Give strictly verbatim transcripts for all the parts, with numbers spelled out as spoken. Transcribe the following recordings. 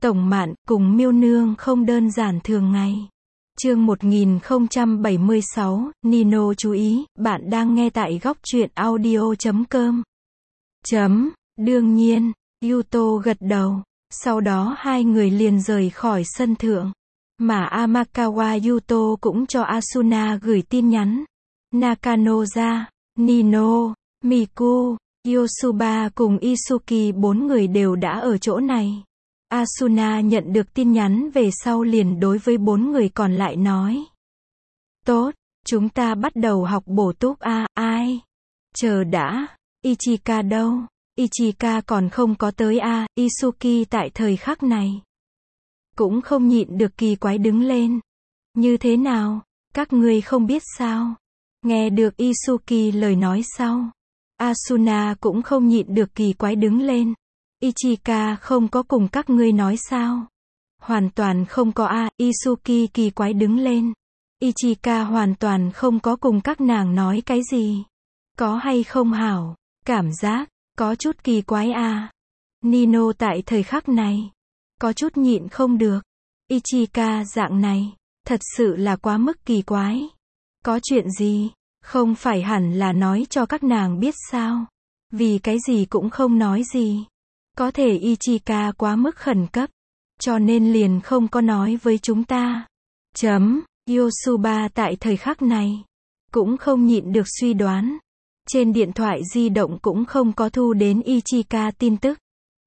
Tổng Mạn cùng Miêu Nương không đơn giản thường ngày. Chương một nghìn không trăm bảy mươi sáu, Nino chú ý, bạn đang nghe tại góc truyện audio chấm com. Chấm, đương nhiên, Yuto gật đầu. Sau đó hai người liền rời khỏi sân thượng. Mà Amakawa Yuto cũng cho Asuna gửi tin nhắn. Nakano-ra, Nino, Miku, Yosuba cùng Isuki bốn người đều đã ở chỗ này. Asuna nhận được tin nhắn về sau liền đối với bốn người còn lại nói. Tốt, chúng ta bắt đầu học bổ túc a, à, ai? Chờ đã, Ichika đâu? Ichika còn không có tới a, à, Isuki tại thời khắc này. Cũng không nhịn được kỳ quái đứng lên. Như thế nào? Các ngươi không biết sao? Nghe được Isuki lời nói sau. Asuna cũng không nhịn được kỳ quái đứng lên. Ichika không có cùng các ngươi nói sao? Hoàn toàn không có a, à, Isuki kỳ quái đứng lên. Ichika hoàn toàn không có cùng các nàng nói cái gì. Có hay không hảo? Cảm giác, có chút kỳ quái a. À. Nino tại thời khắc này, có chút nhịn không được. Ichika dạng này, thật sự là quá mức kỳ quái. Có chuyện gì? Không phải hẳn là nói cho các nàng biết sao? Vì cái gì cũng không nói gì. Có thể Ichika quá mức khẩn cấp, cho nên liền không có nói với chúng ta. Chấm, Yosuba tại thời khắc này, cũng không nhịn được suy đoán. Trên điện thoại di động cũng không có thu đến Ichika tin tức.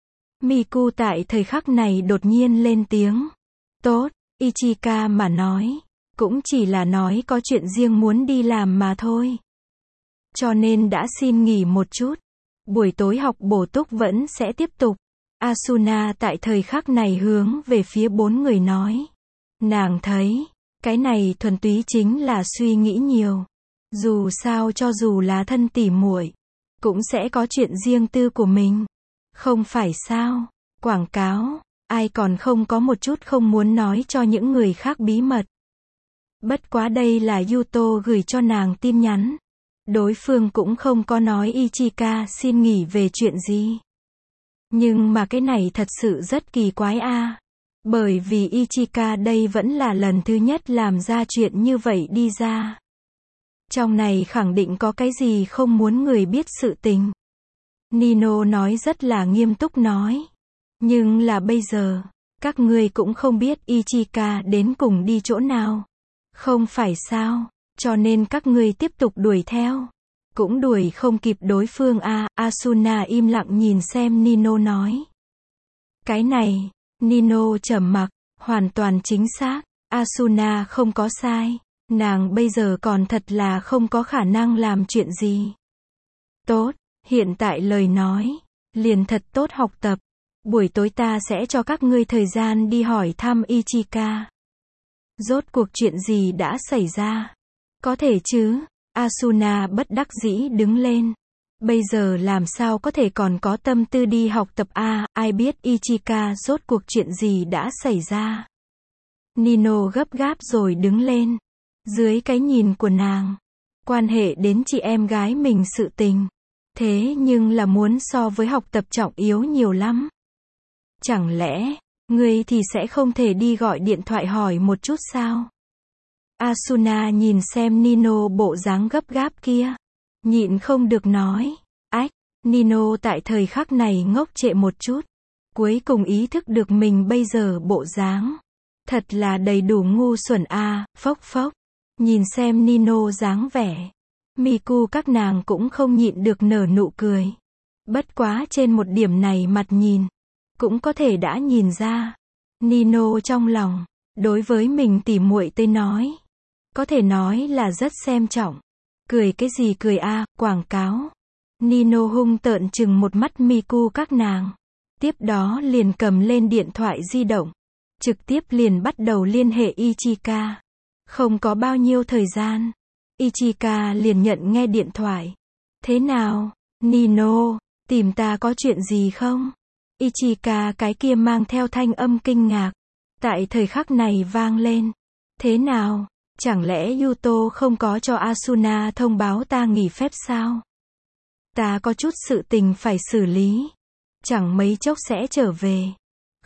Miku tại thời khắc này đột nhiên lên tiếng. Tốt, Ichika mà nói, cũng chỉ là nói có chuyện riêng muốn đi làm mà thôi. Cho nên đã xin nghỉ một chút. Buổi tối học bổ túc vẫn sẽ tiếp tục. Asuna tại thời khắc này hướng về phía bốn người nói. Nàng thấy, cái này thuần túy chính là suy nghĩ nhiều. Dù sao cho dù là thân tỉ muội, cũng sẽ có chuyện riêng tư của mình. Không phải sao? Quảng cáo, ai còn không có một chút không muốn nói cho những người khác bí mật. Bất quá đây là Yuto gửi cho nàng tin nhắn. Đối phương cũng không có nói Ichika xin nghỉ về chuyện gì. Nhưng mà cái này thật sự rất kỳ quái a. À. Bởi vì Ichika đây vẫn là lần thứ nhất làm ra chuyện như vậy đi ra. Trong này khẳng định có cái gì không muốn người biết sự tình. Nino nói rất là nghiêm túc nói. Nhưng là bây giờ, các ngươi cũng không biết Ichika đến cùng đi chỗ nào. Không phải sao? Cho nên các ngươi tiếp tục đuổi theo. Cũng đuổi không kịp đối phương a, à. Asuna im lặng nhìn xem Nino nói. Cái này, Nino trầm mặc, hoàn toàn chính xác. Asuna không có sai. Nàng bây giờ còn thật là không có khả năng làm chuyện gì. Tốt, hiện tại lời nói, liền thật tốt học tập. Buổi tối ta sẽ cho các ngươi thời gian đi hỏi thăm Ichika. Rốt cuộc chuyện gì đã xảy ra? Có thể chứ? Asuna bất đắc dĩ đứng lên. Bây giờ làm sao có thể còn có tâm tư đi học tập a, à, ai biết Ichika rốt cuộc chuyện gì đã xảy ra. Nino gấp gáp rồi đứng lên. Dưới cái nhìn của nàng, quan hệ đến chị em gái mình sự tình. Thế nhưng là muốn so với học tập trọng yếu nhiều lắm. Chẳng lẽ, ngươi thì sẽ không thể đi gọi điện thoại hỏi một chút sao? Asuna nhìn xem Nino bộ dáng gấp gáp kia. Nhịn không được nói. Ách, Nino tại thời khắc này ngốc trệ một chút. Cuối cùng ý thức được mình bây giờ bộ dáng. Thật là đầy đủ ngu xuẩn a, à, phốc phốc. Nhìn xem Nino dáng vẻ. Miku các nàng cũng không nhịn được nở nụ cười. Bất quá trên một điểm này mặt nhìn. Cũng có thể đã nhìn ra. Nino trong lòng, đối với mình tỉ muội tới nói. Có thể nói là rất xem trọng. Cười cái gì cười a, à, quảng cáo. Nino hung tợn chừng một mắt Miku các nàng. Tiếp đó liền cầm lên điện thoại di động. Trực tiếp liền bắt đầu liên hệ Ichika. Không có bao nhiêu thời gian. Ichika liền nhận nghe điện thoại. Thế nào, Nino, tìm ta có chuyện gì không? Ichika cái kia mang theo thanh âm kinh ngạc. Tại thời khắc này vang lên. Thế nào, chẳng lẽ Yuto không có cho Asuna thông báo ta nghỉ phép sao? Ta có chút sự tình phải xử lý. Chẳng mấy chốc sẽ trở về.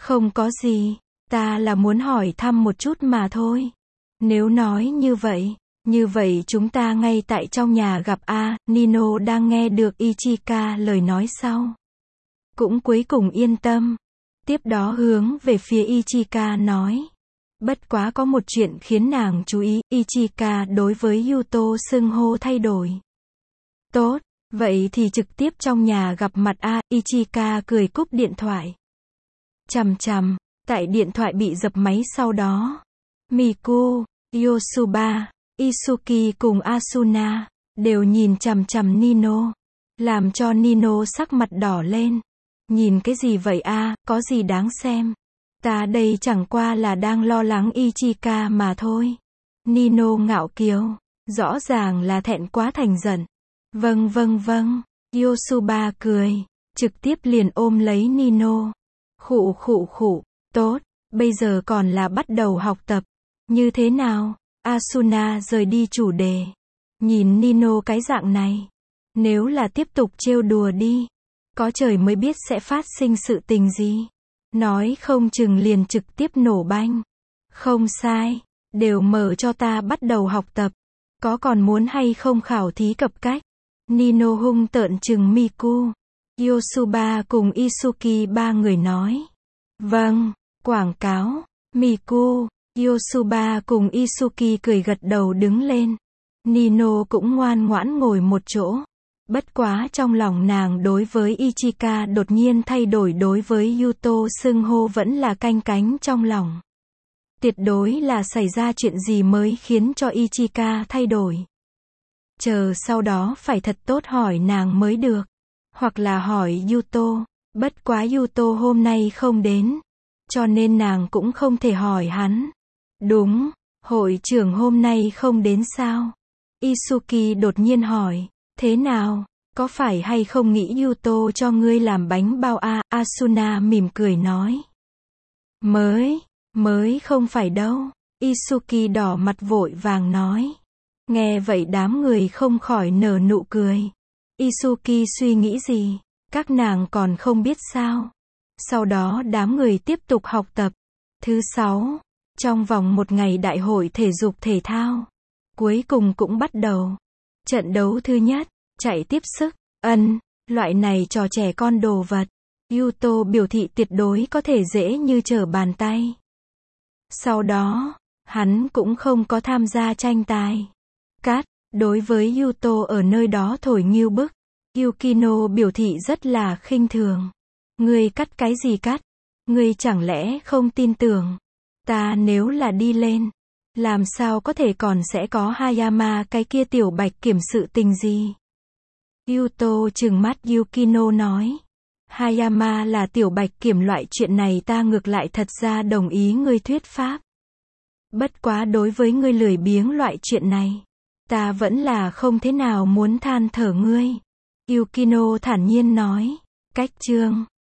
Không có gì, ta là muốn hỏi thăm một chút mà thôi. Nếu nói như vậy, như vậy chúng ta ngay tại trong nhà gặp a. Nino đang nghe được Ichika lời nói sau. Cũng cuối cùng yên tâm. Tiếp đó hướng về phía Ichika nói. Bất quá có một chuyện khiến nàng chú ý, Ichika đối với Yuto xưng hô thay đổi. Tốt, vậy thì trực tiếp trong nhà gặp mặt a. Ichika cười cúp điện thoại. Chằm chằm, tại điện thoại bị dập máy sau đó. Miku, Yosuba, Isuki cùng Asuna, đều nhìn chằm chằm Nino. Làm cho Nino sắc mặt đỏ lên. Nhìn cái gì vậy a, có gì đáng xem. Ta đây chẳng qua là đang lo lắng Ichika mà thôi. Nino ngạo kiều, rõ ràng là thẹn quá thành giận. Vâng vâng vâng, Yosuba cười, trực tiếp liền ôm lấy Nino. Khụ khụ khụ, tốt, bây giờ còn là bắt đầu học tập. Như thế nào? Asuna rời đi chủ đề. Nhìn Nino cái dạng này. Nếu là tiếp tục trêu đùa đi. Có trời mới biết sẽ phát sinh sự tình gì. Nói không chừng liền trực tiếp nổ banh. Không sai, đều mở cho ta bắt đầu học tập. Có còn muốn hay không khảo thí cập cách? Nino hung tợn chừng Miku. Yosuba cùng Isuki ba người nói. Vâng, quảng cáo. Miku, Yosuba cùng Isuki cười gật đầu đứng lên. Nino cũng ngoan ngoãn ngồi một chỗ. Bất quá trong lòng nàng đối với Ichika đột nhiên thay đổi, đối với Yuto xưng hô vẫn là canh cánh trong lòng. Tuyệt đối là xảy ra chuyện gì mới khiến cho Ichika thay đổi. Chờ sau đó phải thật tốt hỏi nàng mới được. Hoặc là hỏi Yuto. Bất quá Yuto hôm nay không đến. Cho nên nàng cũng không thể hỏi hắn. Đúng, hội trưởng hôm nay không đến sao? Isuki đột nhiên hỏi. Thế nào? Có phải hay không nghĩ Yuto cho ngươi làm bánh bao a? Asuna mỉm cười nói. Mới, mới không phải đâu. Isuki đỏ mặt vội vàng nói. Nghe vậy đám người không khỏi nở nụ cười. Isuki suy nghĩ gì? Các nàng còn không biết sao? Sau đó đám người tiếp tục học tập. Thứ sáu, trong vòng một ngày đại hội thể dục thể thao. Cuối cùng cũng bắt đầu. Trận đấu thứ nhất, chạy tiếp sức, ân, loại này trò trẻ con đồ vật. Yuto biểu thị tuyệt đối có thể dễ như trở bàn tay. Sau đó, hắn cũng không có tham gia tranh tài. Cắt, đối với Yuto ở nơi đó thổi nghiêu bức. Yukino biểu thị rất là khinh thường. Ngươi cắt cái gì cắt? Ngươi chẳng lẽ không tin tưởng? Ta nếu là đi lên, làm sao có thể còn sẽ có Hayama cái kia tiểu bạch kiểm sự tình gì? Yuto trừng mắt Yukino nói. Hayama là tiểu bạch kiểm loại chuyện này ta ngược lại thật ra đồng ý ngươi thuyết pháp. Bất quá đối với ngươi lười biếng loại chuyện này, ta vẫn là không thế nào muốn than thở ngươi. Yukino thản nhiên nói. Cách chương